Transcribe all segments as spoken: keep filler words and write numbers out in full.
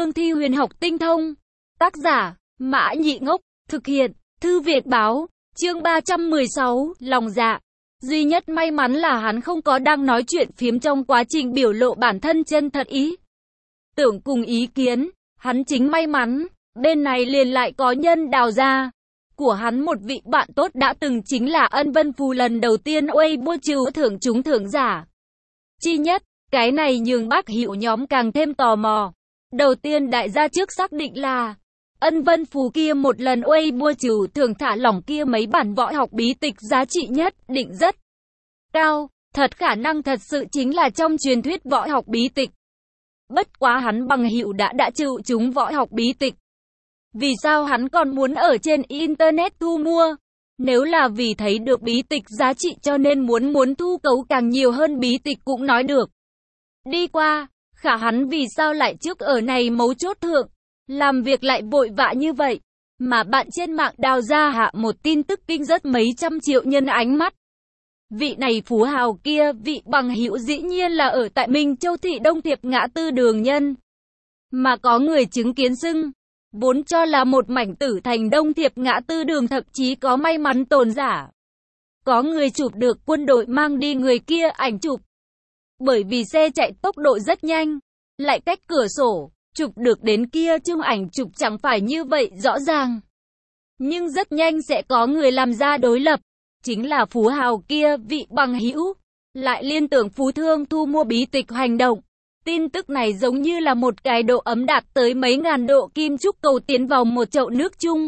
cương thi huyền học tinh thông. Tác giả, Mã Nhị Ngốc, thực hiện, Thư Việt Báo, chương ba trăm mười sáu, lòng dạ. Duy nhất may mắn là hắn không có đang nói chuyện phiếm trong quá trình biểu lộ bản thân chân thật ý tưởng cùng ý kiến. Hắn chính may mắn, bên này liền lại có nhân đào ra. Của hắn một vị bạn tốt đã từng chính là Ân Vân Phù lần đầu tiên Weibo trừ thưởng trúng thưởng giả chi nhất. Cái này nhường bác hiệu nhóm càng thêm tò mò. Đầu tiên đại gia trước xác định là Ân Vân Phù kia một lần Weibo trừ thưởng thả lỏng kia mấy bản võ học bí tịch giá trị nhất định rất cao. Thật khả năng thật sự chính là trong truyền thuyết võ học bí tịch. Bất quá hắn bằng hữu đã đã chịu chúng võ học bí tịch. Vì sao hắn còn muốn ở trên Internet thu mua? Nếu là vì thấy được bí tịch giá trị cho nên muốn muốn thu cấu càng nhiều hơn bí tịch cũng nói được. Đi qua, khả hắn vì sao lại trước ở này mấu chốt thượng, làm việc lại vội vã như vậy, mà bạn trên mạng đào ra hạ một tin tức kinh rất mấy trăm triệu nhân ánh mắt. Vị này phú hào kia, vị bằng hữu dĩ nhiên là ở tại Minh Châu thị Đông Thiệp ngã tư đường nhân. Mà có người chứng kiến xưng, vốn cho là một mảnh tử thành Đông Thiệp ngã tư đường thậm chí có may mắn tồn giả. Có người chụp được quân đội mang đi người kia ảnh chụp. Bởi vì xe chạy tốc độ rất nhanh, lại cách cửa sổ, chụp được đến kia chương ảnh chụp chẳng phải như vậy rõ ràng. Nhưng rất nhanh sẽ có người làm ra đối lập. Chính là phú hào kia, vị bằng hữu lại liên tưởng phú thương thu mua bí tịch hành động. Tin tức này giống như là một cái độ ấm đạt tới mấy ngàn độ kim chúc cầu tiến vào một chậu nước chung.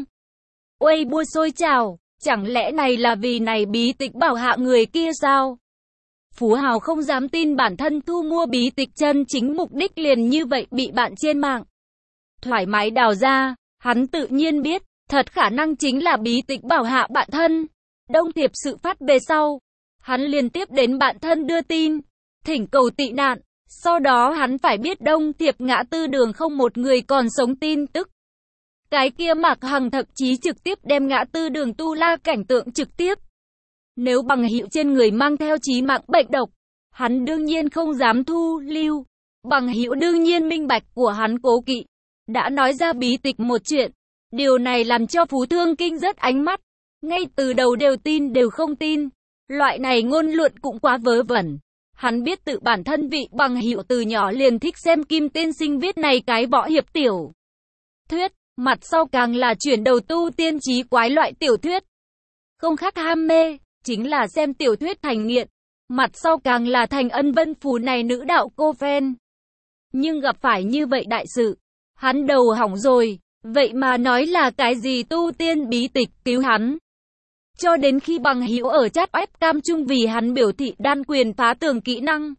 Weibo sôi trào, chẳng lẽ này là vì này bí tịch bảo hạ người kia sao? Phú hào không dám tin bản thân thu mua bí tịch chân chính mục đích liền như vậy bị bạn trên mạng thoải mái đào ra. Hắn tự nhiên biết, thật khả năng chính là bí tịch bảo hạ bạn thân. Đông Thiệp sự phát về sau, hắn liên tiếp đến bạn thân đưa tin, thỉnh cầu tị nạn. Sau đó hắn phải biết Đông Thiệp ngã tư đường không một người còn sống tin tức. Cái kia Mạc Hằng thậm chí trực tiếp đem ngã tư đường tu la cảnh tượng trực tiếp. Nếu bằng hữu trên người mang theo chí mạng bệnh độc, hắn đương nhiên không dám thu lưu. Bằng hữu đương nhiên minh bạch của hắn cố kỵ, đã nói ra bí tịch một chuyện. Điều này làm cho Phú Thương Kinh rất ánh mắt. Ngay từ đầu đều tin đều không tin. Loại này ngôn luận cũng quá vớ vẩn. Hắn biết tự bản thân vị bằng hữu từ nhỏ liền thích xem Kim Tiên Sinh viết này cái võ hiệp tiểu thuyết, mặt sau càng là chuyển đầu tu tiên trí quái loại tiểu thuyết. Không khác ham mê, chính là xem tiểu thuyết thành nghiện, mặt sau càng là thành Ân Vân Phù này nữ đạo cô fan. Nhưng gặp phải như vậy đại sự, hắn đầu hỏng rồi, vậy mà nói là cái gì tu tiên bí tịch cứu hắn. Cho đến khi bằng hữu ở chat webcam chung vì hắn biểu thị đan quyền phá tường kỹ năng.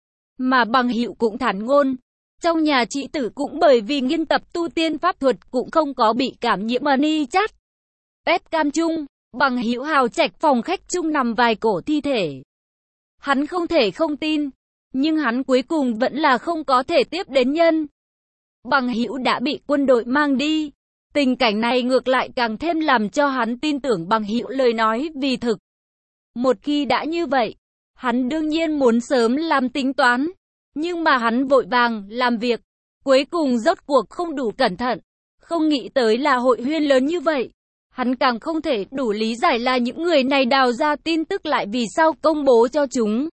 Mà bằng hữu cũng thản ngôn, trong nhà chị tử cũng bởi vì nghiên tập tu tiên pháp thuật cũng không có bị cảm nhiễm money chat. Webcam chung, bằng hữu hào trạch phòng khách chung nằm vài cổ thi thể. Hắn không thể không tin, nhưng hắn cuối cùng vẫn là không có thể tiếp đến nhân. Bằng hữu đã bị quân đội mang đi. Tình cảnh này ngược lại càng thêm làm cho hắn tin tưởng bằng hữu lời nói vì thực. Một khi đã như vậy, hắn đương nhiên muốn sớm làm tính toán. Nhưng mà hắn vội vàng làm việc, cuối cùng rốt cuộc không đủ cẩn thận. Không nghĩ tới là hội huyên lớn như vậy. Hắn càng không thể đủ lý giải là những người này đào ra tin tức lại vì sao công bố cho chúng.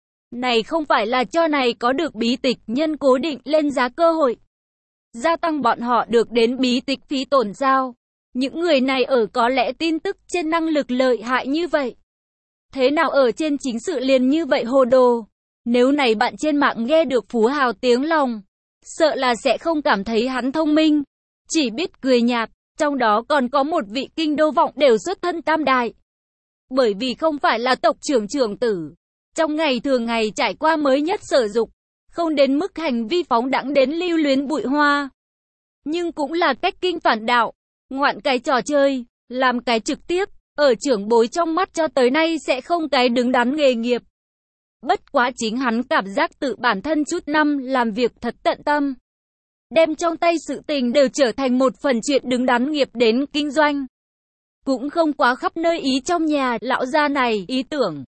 Này không phải là cho này có được bí tịch nhân cố định lên giá cơ hội. Gia tăng bọn họ được đến bí tịch phí tổn sao? Những người này ở có lẽ tin tức trên năng lực lợi hại như vậy. Thế nào ở trên chính sự liền như vậy hồ đồ? Nếu này bạn trên mạng nghe được phú hào tiếng lòng, sợ là sẽ không cảm thấy hắn thông minh, chỉ biết cười nhạt. Trong đó còn có một vị kinh đô vọng đều xuất thân tam đại. Bởi vì không phải là tộc trưởng trưởng tử, trong ngày thường ngày trải qua mới nhất sở dục. Không đến mức hành vi phóng đãng đến lưu luyến bụi hoa. Nhưng cũng là cách kinh phản đạo, ngoạn cái trò chơi, làm cái trực tiếp, ở trưởng bối trong mắt cho tới nay sẽ không cái đứng đắn nghề nghiệp. Bất quá chính hắn cảm giác tự bản thân chút năm làm việc thật tận tâm. Đem trong tay sự tình đều trở thành một phần chuyện đứng đắn nghiệp đến kinh doanh. Cũng không quá khắp nơi ý trong nhà lão gia này ý tưởng.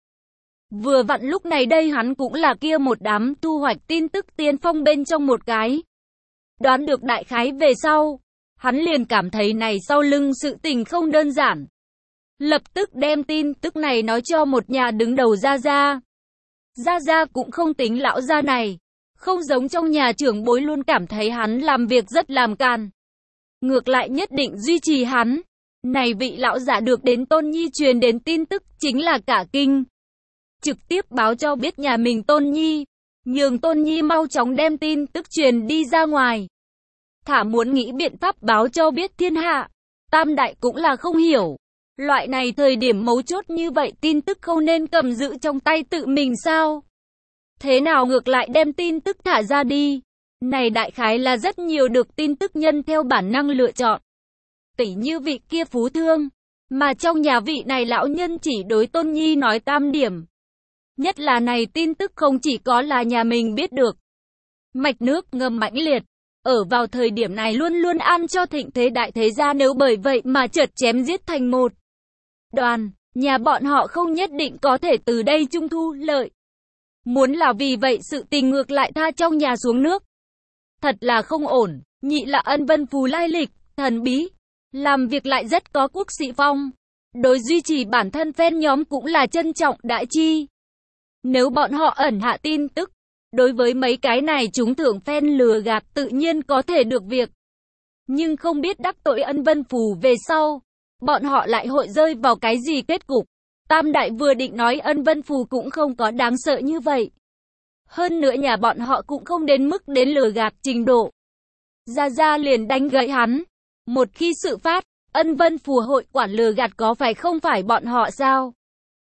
Vừa vặn lúc này đây hắn cũng là kia một đám thu hoạch tin tức tiên phong bên trong một cái. Đoán được đại khái về sau, hắn liền cảm thấy này sau lưng sự tình không đơn giản. Lập tức đem tin tức này nói cho một nhà đứng đầu Gia Gia. Gia Gia cũng không tính lão gia này, không giống trong nhà trưởng bối luôn cảm thấy hắn làm việc rất làm càn. Ngược lại nhất định duy trì hắn. Này vị lão giả được đến Tôn Nhi truyền đến tin tức chính là cả kinh. Trực tiếp báo cho biết nhà mình Tôn Nhi, nhường Tôn Nhi mau chóng đem tin tức truyền đi ra ngoài. Thả muốn nghĩ biện pháp báo cho biết thiên hạ. Tam đại cũng là không hiểu. Loại này thời điểm mấu chốt như vậy tin tức không nên cầm giữ trong tay tự mình sao? Thế nào ngược lại đem tin tức thả ra đi? Này đại khái là rất nhiều được tin tức nhân theo bản năng lựa chọn. Tỉ như vị kia phú thương, mà trong nhà vị này lão nhân chỉ đối Tôn Nhi nói tam điểm. Nhất là này tin tức không chỉ có là nhà mình biết được. Mạch nước ngầm mãnh liệt, ở vào thời điểm này luôn luôn an cho thịnh thế đại thế gia nếu bởi vậy mà chợt chém giết thành một đoàn, nhà bọn họ không nhất định có thể từ đây trung thu lợi. Muốn là vì vậy sự tình ngược lại tha trong nhà xuống nước. Thật là không ổn, nhị là Ân Vân Phù lai lịch, thần bí, làm việc lại rất có quốc sĩ phong. Đối duy trì bản thân fan nhóm cũng là trân trọng đại chi. Nếu bọn họ ẩn hạ tin tức, đối với mấy cái này chúng thưởng fan lừa gạt tự nhiên có thể được việc. Nhưng không biết đắc tội Ân Vân Phù về sau, bọn họ lại hội rơi vào cái gì kết cục. Tam đại vừa định nói Ân Vân Phù cũng không có đáng sợ như vậy. Hơn nữa nhà bọn họ cũng không đến mức đến lừa gạt trình độ. Gia Gia liền đánh gậy hắn. Một khi sự phát, Ân Vân Phù hội quản lừa gạt có phải không phải bọn họ sao?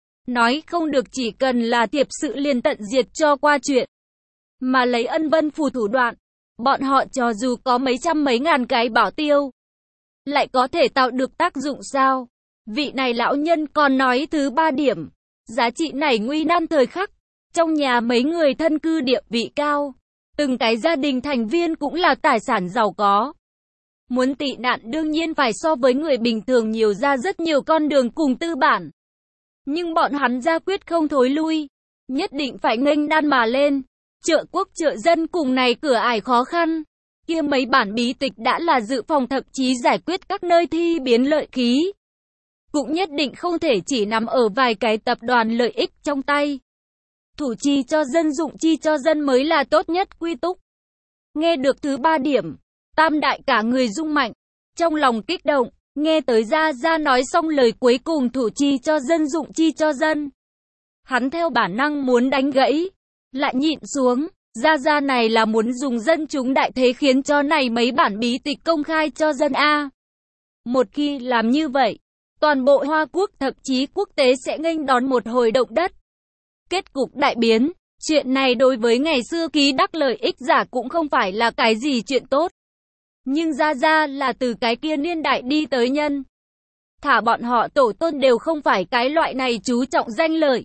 Nói không được chỉ cần là thiệp sự liền tận diệt cho qua chuyện. Mà lấy Ân Vân Phù thủ đoạn, bọn họ cho dù có mấy trăm mấy ngàn cái bảo tiêu, lại có thể tạo được tác dụng sao? Vị này lão nhân còn nói thứ ba điểm, giá trị này nguy nan thời khắc, trong nhà mấy người thân cư địa vị cao, từng cái gia đình thành viên cũng là tài sản giàu có. Muốn tị nạn đương nhiên phải so với người bình thường nhiều ra rất nhiều con đường cùng tư bản. Nhưng bọn hắn ra quyết không thối lui, nhất định phải nghênh nan mà lên, trợ quốc trợ dân cùng này cửa ải khó khăn. Kia mấy bản bí tịch đã là dự phòng thậm chí giải quyết các nơi thi biến lợi khí. Cũng nhất định không thể chỉ nằm ở vài cái tập đoàn lợi ích trong tay. Thủ chi cho dân dụng chi cho dân mới là tốt nhất quy túc. Nghe được thứ ba điểm, Tam đại cả người rung mạnh, trong lòng kích động, nghe tới Gia Gia nói xong lời cuối cùng thủ chi cho dân dụng chi cho dân. Hắn theo bản năng muốn đánh gãy, lại nhịn xuống, Gia Gia này là muốn dùng dân chúng đại thế khiến cho này mấy bản bí tịch công khai cho dân A. Một khi làm như vậy, toàn bộ Hoa Quốc thậm chí quốc tế sẽ nghênh đón một hồi động đất. Kết cục đại biến, chuyện này đối với ngày xưa ký đắc lợi ích giả cũng không phải là cái gì chuyện tốt. Nhưng Gia Gia là từ cái kia niên đại đi tới nhân. Thả bọn họ tổ tôn đều không phải cái loại này chú trọng danh lợi.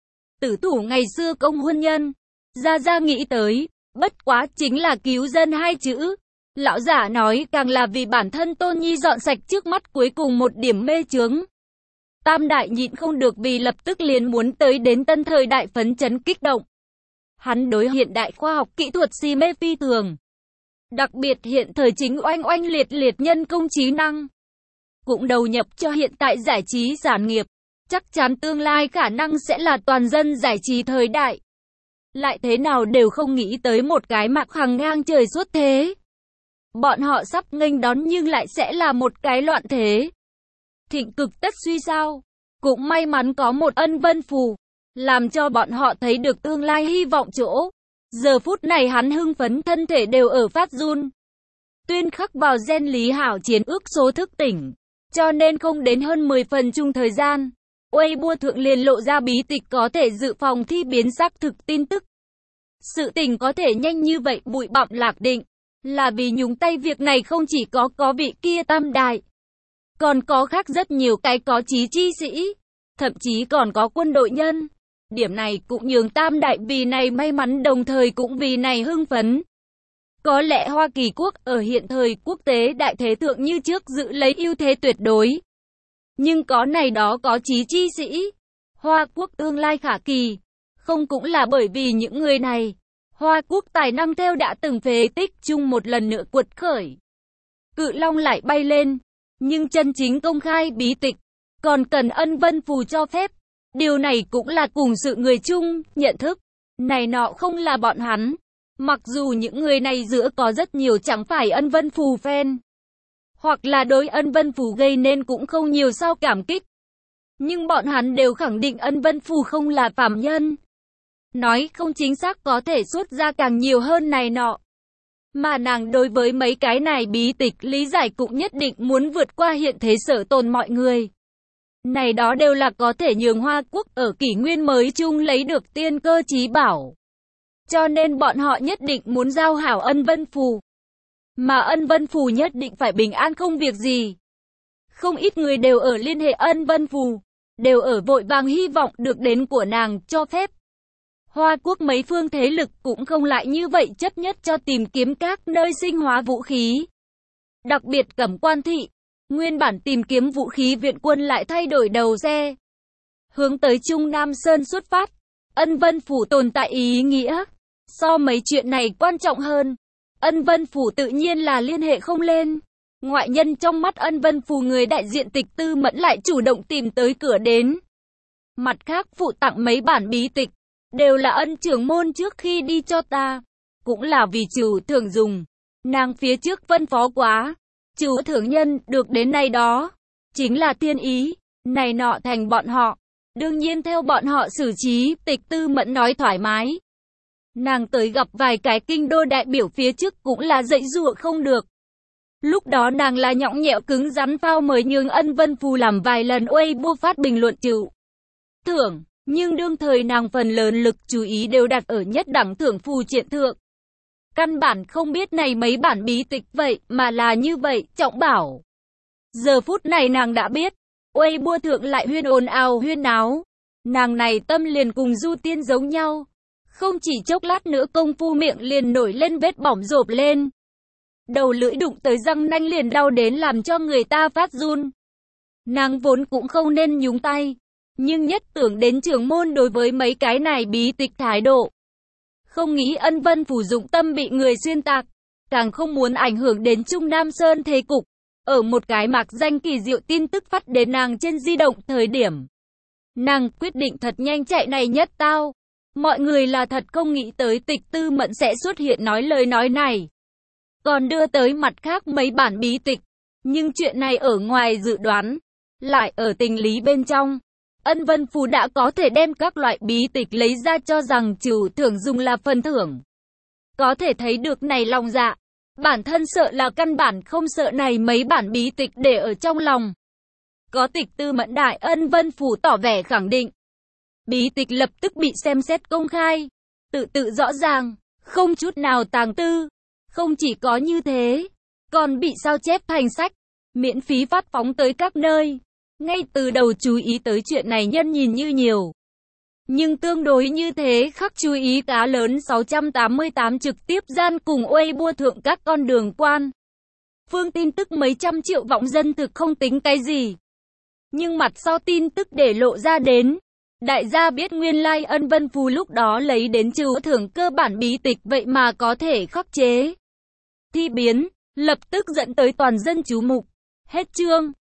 Tử thủ ngày xưa công huân nhân. Gia Gia nghĩ tới, bất quá chính là cứu dân hai chữ. Lão giả nói càng là vì bản thân Tôn Nhi dọn sạch trước mắt cuối cùng một điểm mê chướng. Tam đại nhịn không được vì lập tức liền muốn tới đến tân thời đại phấn chấn kích động. Hắn đối hiện đại khoa học kỹ thuật si mê phi thường. Đặc biệt hiện thời chính oanh oanh liệt liệt nhân công trí năng. Cũng đầu nhập cho hiện tại giải trí sản nghiệp. Chắc chắn tương lai khả năng sẽ là toàn dân giải trí thời đại. Lại thế nào đều không nghĩ tới một cái Mạc Hằng ngang trời suốt thế. Bọn họ sắp nghênh đón nhưng lại sẽ là một cái loạn thế. Thịnh cực tất suy sao. Cũng may mắn có một Ân Vân Phù, làm cho bọn họ thấy được tương lai hy vọng chỗ. Giờ phút này hắn hưng phấn thân thể đều ở phát run. Tuyên khắc vào gen Lý Hảo chiến ước số thức tỉnh. Cho nên không đến hơn mười phần chung thời gian. Weibo thượng liền lộ ra bí tịch có thể dự phòng thi biến xác thực tin tức. Sự tình có thể nhanh như vậy bụi bặm lạc định. Là vì nhúng tay việc này không chỉ có có vị kia tam đại. Còn có khác rất nhiều cái có chí chi sĩ. Thậm chí còn có quân đội nhân. Điểm này cũng nhường tam đại vì này may mắn đồng thời cũng vì này hưng phấn. Có lẽ Hoa Kỳ quốc ở hiện thời quốc tế đại thế thượng như trước giữ lấy ưu thế tuyệt đối. Nhưng có này đó có chí chi sĩ. Hoa quốc tương lai khả kỳ. Không cũng là bởi vì những người này. Hoa Quốc tài năng theo đã từng phế tích chung một lần nữa quật khởi. Cự Long lại bay lên, nhưng chân chính công khai bí tịch, còn cần Ân Vân Phù cho phép. Điều này cũng là cùng sự người chung, nhận thức, này nọ không là bọn hắn. Mặc dù những người này giữa có rất nhiều chẳng phải Ân Vân Phù fan, hoặc là đối Ân Vân Phù gây nên cũng không nhiều sao cảm kích. Nhưng bọn hắn đều khẳng định Ân Vân Phù không là phàm nhân. Nói không chính xác có thể xuất ra càng nhiều hơn này nọ. Mà nàng đối với mấy cái này bí tịch lý giải cũng nhất định muốn vượt qua hiện thế sở tồn mọi người. Này đó đều là có thể nhường Hoa Quốc ở kỷ nguyên mới chung lấy được tiên cơ chí bảo. Cho nên bọn họ nhất định muốn giao hảo Ân Vân Phù. Mà Ân Vân Phù nhất định phải bình an không việc gì. Không ít người đều ở liên hệ Ân Vân Phù, đều ở vội vàng hy vọng được đến của nàng cho phép. Hoa Quốc mấy phương thế lực cũng không lại như vậy chấp nhất cho tìm kiếm các nơi sinh hóa vũ khí. Đặc biệt Cẩm Quan thị, nguyên bản tìm kiếm vũ khí viện quân lại thay đổi đầu xe. Hướng tới Trung Nam Sơn xuất phát, Ân Vân Phủ tồn tại ý nghĩa. So mấy chuyện này quan trọng hơn, Ân Vân Phủ tự nhiên là liên hệ không lên. Ngoại nhân trong mắt Ân Vân Phủ người đại diện Tịch Tư Mẫn lại chủ động tìm tới cửa đến. Mặt khác phụ tặng mấy bản bí tịch, đều là Ân trưởng môn trước khi đi cho ta, cũng là vì chủ thưởng dùng. Nàng phía trước phân phó quá, chủ thưởng nhân được đến này đó, chính là thiên ý, này nọ thành bọn họ. Đương nhiên theo bọn họ xử trí, Tịch Tư Mẫn nói thoải mái. Nàng tới gặp vài cái kinh đô đại biểu phía trước cũng là dạy dụa không được. Lúc đó nàng là nhõng nhẽo cứng rắn phao mới nhường Ân Vân Phù làm vài lần Weibo phát bình luận chịu thưởng, nhưng đương thời nàng phần lớn lực chú ý đều đặt ở nhất đẳng thưởng phù triện thượng. Căn bản không biết này mấy bản bí tịch vậy mà là như vậy, trọng bảo. Giờ phút này nàng đã biết, Weibo thượng lại huyên ồn ào huyên náo. Nàng này tâm liền cùng Du Tiên giống nhau. Không chỉ chốc lát nữa công phu miệng liền nổi lên vết bỏng rộp lên. Đầu lưỡi đụng tới răng nanh liền đau đến làm cho người ta phát run. Nàng vốn cũng không nên nhúng tay, nhưng nhất tưởng đến trưởng môn đối với mấy cái này bí tịch thái độ. Không nghĩ Ân Vân Phủ dụng tâm bị người xuyên tạc, càng không muốn ảnh hưởng đến Trung Nam Sơn thế cục. Ở một cái mạc danh kỳ diệu tin tức phát đến nàng trên di động thời điểm, nàng quyết định thật nhanh chạy này nhất tao. Mọi người là thật không nghĩ tới Tịch Tư Mẫn sẽ xuất hiện nói lời nói này. Còn đưa tới mặt khác mấy bản bí tịch. Nhưng chuyện này ở ngoài dự đoán, lại ở tình lý bên trong. Ân Vân Phù đã có thể đem các loại bí tịch lấy ra cho rằng chủ thưởng dùng là phần thưởng. Có thể thấy được này lòng dạ. Bản thân sợ là căn bản không sợ này mấy bản bí tịch để ở trong lòng. Có Tịch Tư Mẫn đại Ân Vân Phù tỏ vẻ khẳng định. Bí tịch lập tức bị xem xét công khai, tự tự rõ ràng, không chút nào tàng tư. Không chỉ có như thế, còn bị sao chép thành sách, miễn phí phát phóng tới các nơi. Ngay từ đầu chú ý tới chuyện này nhân nhìn như nhiều. Nhưng tương đối như thế khắc chú ý cá lớn sáu trăm tám mươi tám trực tiếp gian cùng Weibo thượng các con đường quan. Phương tin tức mấy trăm triệu vọng dân thực không tính cái gì. Nhưng mặt sau tin tức để lộ ra đến. Đại gia biết nguyên lai like Ân Vân Phù lúc đó lấy đến trừ thưởng cơ bản bí tịch vậy mà có thể khắc chế. Thi biến, lập tức dẫn tới toàn dân chú mục. Hết chương.